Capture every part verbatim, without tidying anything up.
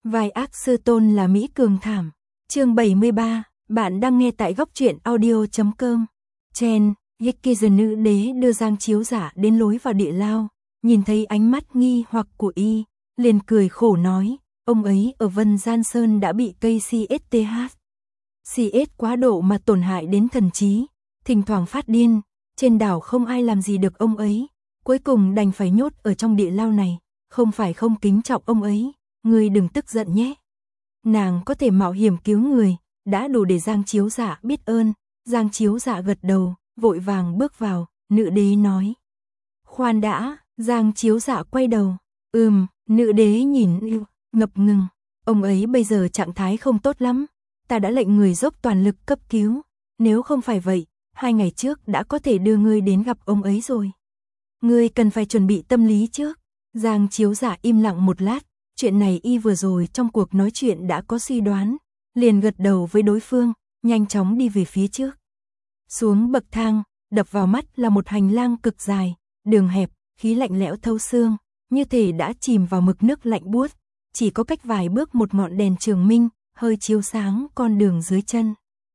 Vai ác sư tôn là Mỹ Cường thảm. Chương bảy mươi ba, bạn đang nghe tại góc truyện audio chấm com. Chen, Yikizu nữ đế đưa Giang Chiếu Giả đến lối vào địa lao, nhìn thấy ánh mắt nghi hoặc của y, liền cười khổ nói, ông ấy ở Vân Gian Sơn đã bị cây xê ét tê hát. xê ét quá độ mà tổn hại đến thần trí, thỉnh thoảng phát điên, trên đảo không ai làm gì được ông ấy, cuối cùng đành phải nhốt ở trong địa lao này, không phải không kính trọng ông ấy, ngươi đừng tức giận nhé. Nàng có thể mạo hiểm cứu người, đã đủ để Giang Chiếu Dạ biết ơn. Giang Chiếu Dạ gật đầu, vội vàng bước vào, nữ đế nói. Khoan đã, Giang Chiếu Dạ quay đầu, ừm, nữ đế nhìn yêu, ngập ngừng, ông ấy bây giờ trạng thái không tốt lắm, ta đã lệnh người dốc toàn lực cấp cứu, nếu không phải vậy, hai ngày trước đã có thể đưa ngươi đến gặp ông ấy rồi. Ngươi cần phải chuẩn bị tâm lý trước. Giang Chiếu Dạ im lặng một lát, chuyện này y vừa rồi trong cuộc nói chuyện đã có suy đoán, liền gật đầu với đối phương, nhanh chóng đi về phía trước. Xuống bậc thang, đập vào mắt là một hành lang cực dài, đường hẹp, khí lạnh lẽo thấu xương, như thể đã chìm vào mực nước lạnh buốt, chỉ có cách vài bước một ngọn đèn trường minh, hơi chiếu sáng con đường dưới chân.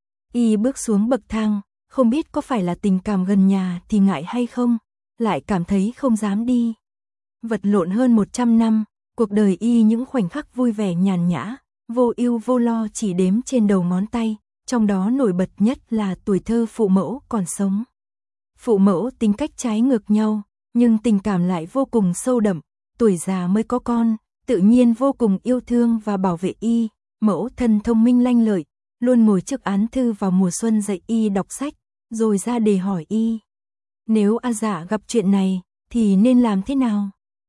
Y bước xuống bậc thang, không biết có phải là tình cảm gần nhà thì ngại hay không, lại cảm thấy không dám đi. Vật lộn hơn một trăm năm, cuộc đời y những khoảnh khắc vui vẻ nhàn nhã, vô ưu vô lo chỉ đếm trên đầu ngón tay, trong đó nổi bật nhất là tuổi thơ phụ mẫu còn sống. Phụ mẫu tính cách trái ngược nhau, nhưng tình cảm lại vô cùng sâu đậm, tuổi già mới có con, tự nhiên vô cùng yêu thương và bảo vệ y, mẫu thân thông minh lanh lợi, luôn ngồi trước án thư vào mùa xuân dạy y đọc sách, rồi ra đề hỏi y. Nếu A Dạ gặp chuyện này, thì nên làm thế nào?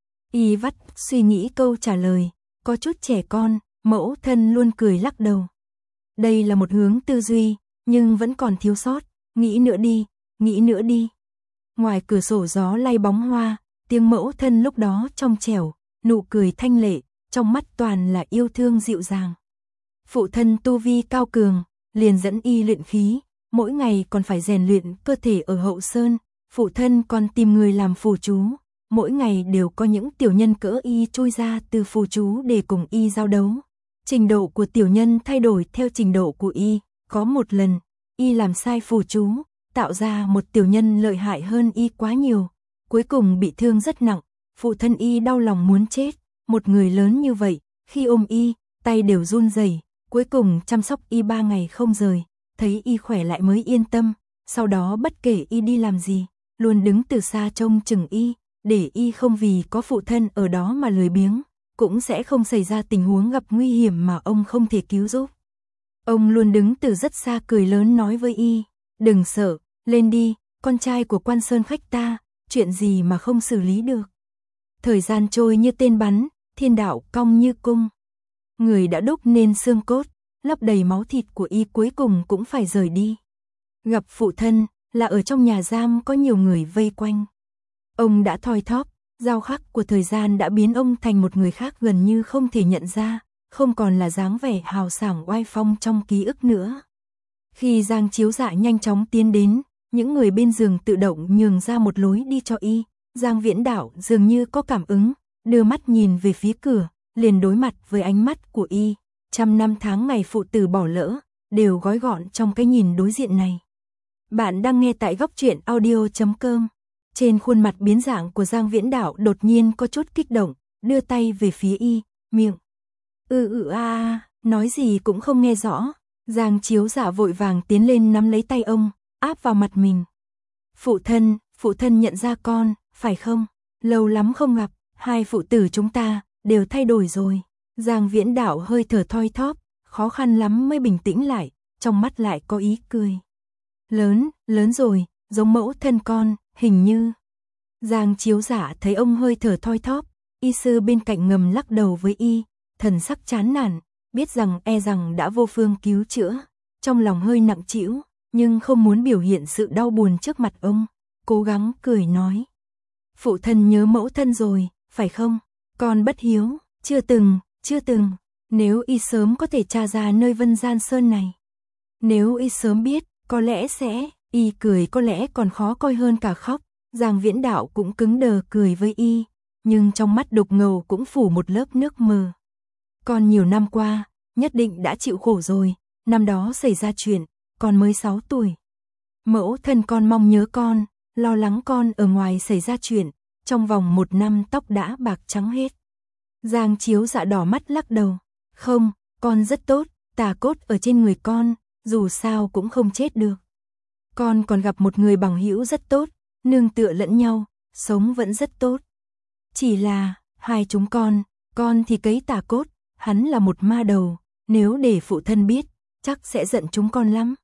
Y vắt suy nghĩ câu trả lời, có chút trẻ con, mẫu thân luôn cười lắc đầu. Đây là một hướng tư duy, nhưng vẫn còn thiếu sót, nghĩ nữa đi, nghĩ nữa đi. Ngoài cửa sổ gió lay bóng hoa, tiếng mẫu thân lúc đó trong trẻo, nụ cười thanh lệ, trong mắt toàn là yêu thương dịu dàng. Phụ thân tu vi cao cường, liền dẫn y luyện khí, mỗi ngày còn phải rèn luyện cơ thể ở hậu sơn, phụ thân còn tìm người làm phù chú. Mỗi ngày đều có những tiểu nhân cỡ y chui ra từ phù chú để cùng y giao đấu. Trình độ của tiểu nhân thay đổi theo trình độ của y, có một lần, y làm sai phù chú, tạo ra một tiểu nhân lợi hại hơn y quá nhiều, cuối cùng bị thương rất nặng, phụ thân y đau lòng muốn chết, một người lớn như vậy, khi ôm y, tay đều run rẩy, cuối cùng chăm sóc y ba ngày không rời, thấy y khỏe lại mới yên tâm, sau đó bất kể y đi làm gì, luôn đứng từ xa trông chừng y. Để y không vì có phụ thân ở đó mà lười biếng, cũng sẽ không xảy ra tình huống gặp nguy hiểm mà ông không thể cứu giúp. Ông luôn đứng từ rất xa cười lớn nói với y, đừng sợ, lên đi, con trai của Quan Sơn khách ta, chuyện gì mà không xử lý được. Thời gian trôi như tên bắn, thiên đạo cong như cung. Người đã đúc nên xương cốt, lấp đầy máu thịt của y cuối cùng cũng phải rời đi. Gặp phụ thân, là ở trong nhà giam có nhiều người vây quanh. Ông đã thoi thóp, giao khắc của thời gian đã biến ông thành một người khác gần như không thể nhận ra, không còn là dáng vẻ hào sảng oai phong trong ký ức nữa. Khi Giang Chiếu Dạ nhanh chóng tiến đến, những người bên giường tự động nhường ra một lối đi cho y, Giang Viễn Đạo dường như có cảm ứng, đưa mắt nhìn về phía cửa, liền đối mặt với ánh mắt của y, trăm năm tháng ngày phụ tử bỏ lỡ, đều gói gọn trong cái nhìn đối diện này. Bạn đang nghe tại góc truyện audio chấm com. Trên khuôn mặt biến dạng của Giang Viễn Đạo đột nhiên có chút kích động, đưa tay về phía y, miệng. Ừ ừ a à, nói gì cũng không nghe rõ. Giang Chiếu Dạ vội vàng tiến lên nắm lấy tay ông, áp vào mặt mình. Phụ thân, phụ thân nhận ra con, phải không? Lâu lắm không gặp, hai phụ tử chúng ta đều thay đổi rồi. Giang Viễn Đạo hơi thở thoi thóp, khó khăn lắm mới bình tĩnh lại, trong mắt lại có ý cười. Lớn, lớn rồi, giống mẫu thân con. Hình như, Giang Chiếu Giả thấy ông hơi thở thoi thóp, y sư bên cạnh ngầm lắc đầu với y, thần sắc chán nản, biết rằng e rằng đã vô phương cứu chữa, trong lòng hơi nặng trĩu, nhưng không muốn biểu hiện sự đau buồn trước mặt ông, cố gắng cười nói. Phụ thân nhớ mẫu thân rồi, phải không? Con bất hiếu, chưa từng, chưa từng, nếu y sớm có thể tra ra nơi Vân Gian Sơn này. Nếu y sớm biết, có lẽ sẽ... Y cười có lẽ còn khó coi hơn cả khóc, Giang Viễn Đạo cũng cứng đờ cười với y, nhưng trong mắt đục ngầu cũng phủ một lớp nước mờ. con nhiều năm qua, nhất định đã chịu khổ rồi, năm đó xảy ra chuyện, con mới sáu tuổi. Mẫu thân con mong nhớ con, lo lắng con ở ngoài xảy ra chuyện, trong vòng một năm tóc đã bạc trắng hết. Giang Chiếu Dạ đỏ mắt lắc đầu, không, con rất tốt, tà cốt ở trên người con, dù sao cũng không chết được. Con còn gặp một người bằng hữu rất tốt, nương tựa lẫn nhau, sống vẫn rất tốt. Chỉ là, hai chúng con, con thì cấy tà cốt, hắn là một ma đầu, nếu để phụ thân biết, chắc sẽ giận chúng con lắm.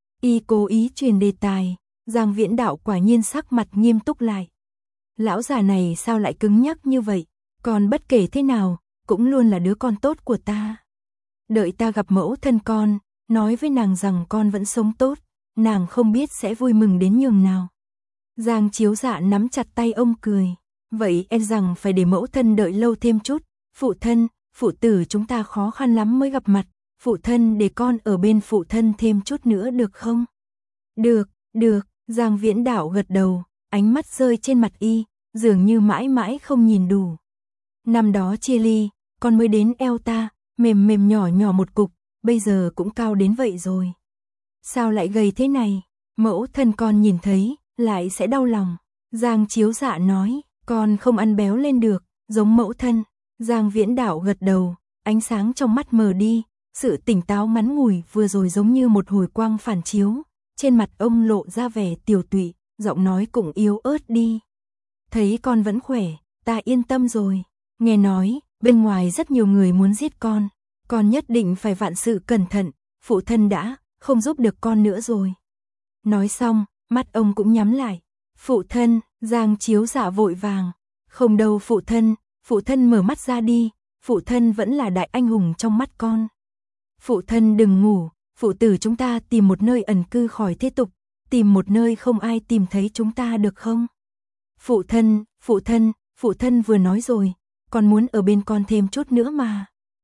Y cố ý truyền đề tài, Giang Viễn Đạo quả nhiên sắc mặt nghiêm túc lại. Lão già này sao lại cứng nhắc như vậy, còn bất kể thế nào, cũng luôn là đứa con tốt của ta. Đợi ta gặp mẫu thân con, nói với nàng rằng con vẫn sống tốt, nàng không biết sẽ vui mừng đến nhường nào. Giang Chiếu Dạ nắm chặt tay ông cười, vậy e rằng phải để mẫu thân đợi lâu thêm chút, phụ thân, phụ tử chúng ta khó khăn lắm mới gặp mặt, phụ thân để con ở bên phụ thân thêm chút nữa được không? Được, được, Giang Viễn Đạo gật đầu, ánh mắt rơi trên mặt y, dường như mãi mãi không nhìn đủ. Năm đó chia ly, con mới đến eo ta, mềm mềm nhỏ nhỏ một cục, bây giờ cũng cao đến vậy rồi. Sao lại gầy thế này? Mẫu thân con nhìn thấy, lại sẽ đau lòng. Giang Chiếu Dạ nói, con không ăn béo lên được, giống mẫu thân. Giang Viễn Đạo gật đầu, ánh sáng trong mắt mờ đi, sự tỉnh táo ngắn ngủi vừa rồi giống như một hồi quang phản chiếu. Trên mặt ông lộ ra vẻ tiều tụy, giọng nói cũng yếu ớt đi. Thấy con vẫn khỏe, ta yên tâm rồi. Nghe nói, bên ngoài rất nhiều người muốn giết con. Con nhất định phải vạn sự cẩn thận, phụ thân đã không giúp được con nữa rồi. Nói xong, mắt ông cũng nhắm lại. Phụ thân, Giang Chiếu Dạ vội vàng. Không đâu phụ thân, phụ thân mở mắt ra đi, phụ thân vẫn là đại anh hùng trong mắt con. Phụ thân đừng ngủ, phụ tử chúng ta tìm một nơi ẩn cư khỏi thế tục, tìm một nơi không ai tìm thấy chúng ta được không? Phụ thân, phụ thân, phụ thân vừa nói rồi, con muốn ở bên con thêm chút nữa mà.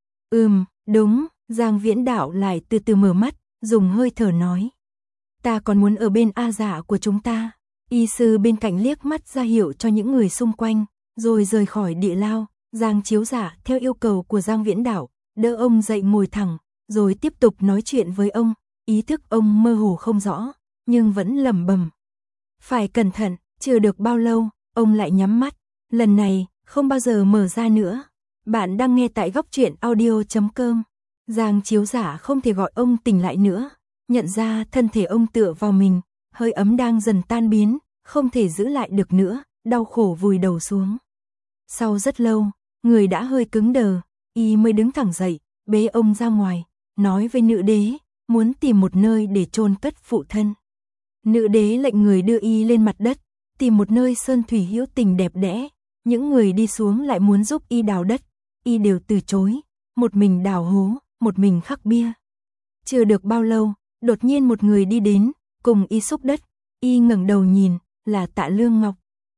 Ừm, đúng, Giang Viễn Đạo lại từ từ mở mắt, dùng hơi thở nói. Ta còn muốn ở bên A Dạ của chúng ta. Y sư bên cạnh liếc mắt ra hiệu cho những người xung quanh, rồi rời khỏi địa lao. Giang Chiếu Dạ theo yêu cầu của Giang Viễn Đạo, đỡ ông dậy ngồi thẳng, rồi tiếp tục nói chuyện với ông. Ý thức ông mơ hồ không rõ, nhưng vẫn lẩm bẩm. Phải cẩn thận, chưa được bao lâu, ông lại nhắm mắt. Lần này, không bao giờ mở ra nữa. Bạn đang nghe tại góc truyện audio chấm com. Giang Chiếu Dạ không thể gọi ông tỉnh lại nữa. Nhận ra thân thể ông tựa vào mình, hơi ấm đang dần tan biến, không thể giữ lại được nữa, đau khổ vùi đầu xuống. Sau rất lâu, người đã hơi cứng đờ, y mới đứng thẳng dậy, bế ông ra ngoài, nói với nữ đế, muốn tìm một nơi để chôn cất phụ thân. Nữ đế lệnh người đưa y lên mặt đất, tìm một nơi sơn thủy hữu tình đẹp đẽ. Những người đi xuống lại muốn giúp y đào đất, y đều từ chối, một mình đào hố, một mình khắc bia. Chưa được bao lâu, đột nhiên một người đi đến, cùng y xúc đất, y ngẩng đầu nhìn, là Tạ Lương Ngọc.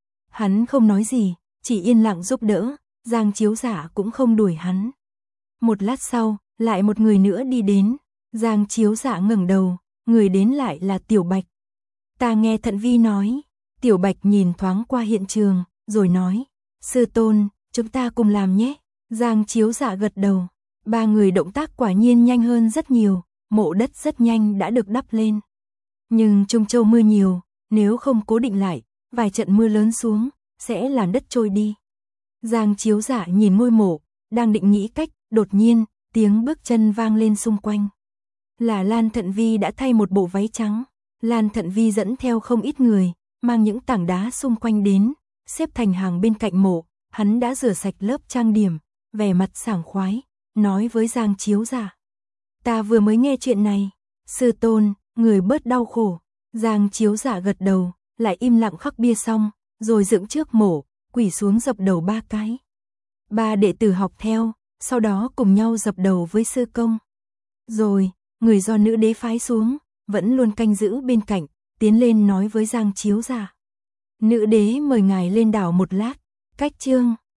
Hắn không nói gì, chỉ yên lặng giúp đỡ, Giang Chiếu Dạ cũng không đuổi hắn. Một lát sau, lại một người nữa đi đến, Giang Chiếu Dạ ngẩng đầu, người đến lại là Tiểu Bạch. Ta nghe Thận Vi nói. Tiểu Bạch nhìn thoáng qua hiện trường, rồi nói, sư tôn, chúng ta cùng làm nhé. Giang Chiếu Dạ gật đầu, ba người động tác quả nhiên nhanh hơn rất nhiều, mộ đất rất nhanh đã được đắp lên. Nhưng Trung Châu mưa nhiều, nếu không cố định lại, vài trận mưa lớn xuống, sẽ làm đất trôi đi. Giang Chiếu Dạ nhìn ngôi mộ, đang định nghĩ cách, đột nhiên, tiếng bước chân vang lên xung quanh. Là Lan Thận Vi đã thay một bộ váy trắng, Lan Thận Vi dẫn theo không ít người, mang những tảng đá xung quanh đến, xếp thành hàng bên cạnh mộ, hắn đã rửa sạch lớp trang điểm, vẻ mặt sảng khoái, nói với Giang Chiếu Dạ. Ta vừa mới nghe chuyện này, sư tôn, người bớt đau khổ. Giang Chiếu Dạ gật đầu, lại im lặng khắc bia xong, rồi dựng trước mộ, quỳ xuống dập đầu ba cái. Ba đệ tử học theo, sau đó cùng nhau dập đầu với sư công. Rồi, người do nữ đế phái xuống, vẫn luôn canh giữ bên cạnh, tiến lên nói với Giang Chiếu Dạ. Nữ đế mời ngài lên đảo một lát, cách chương.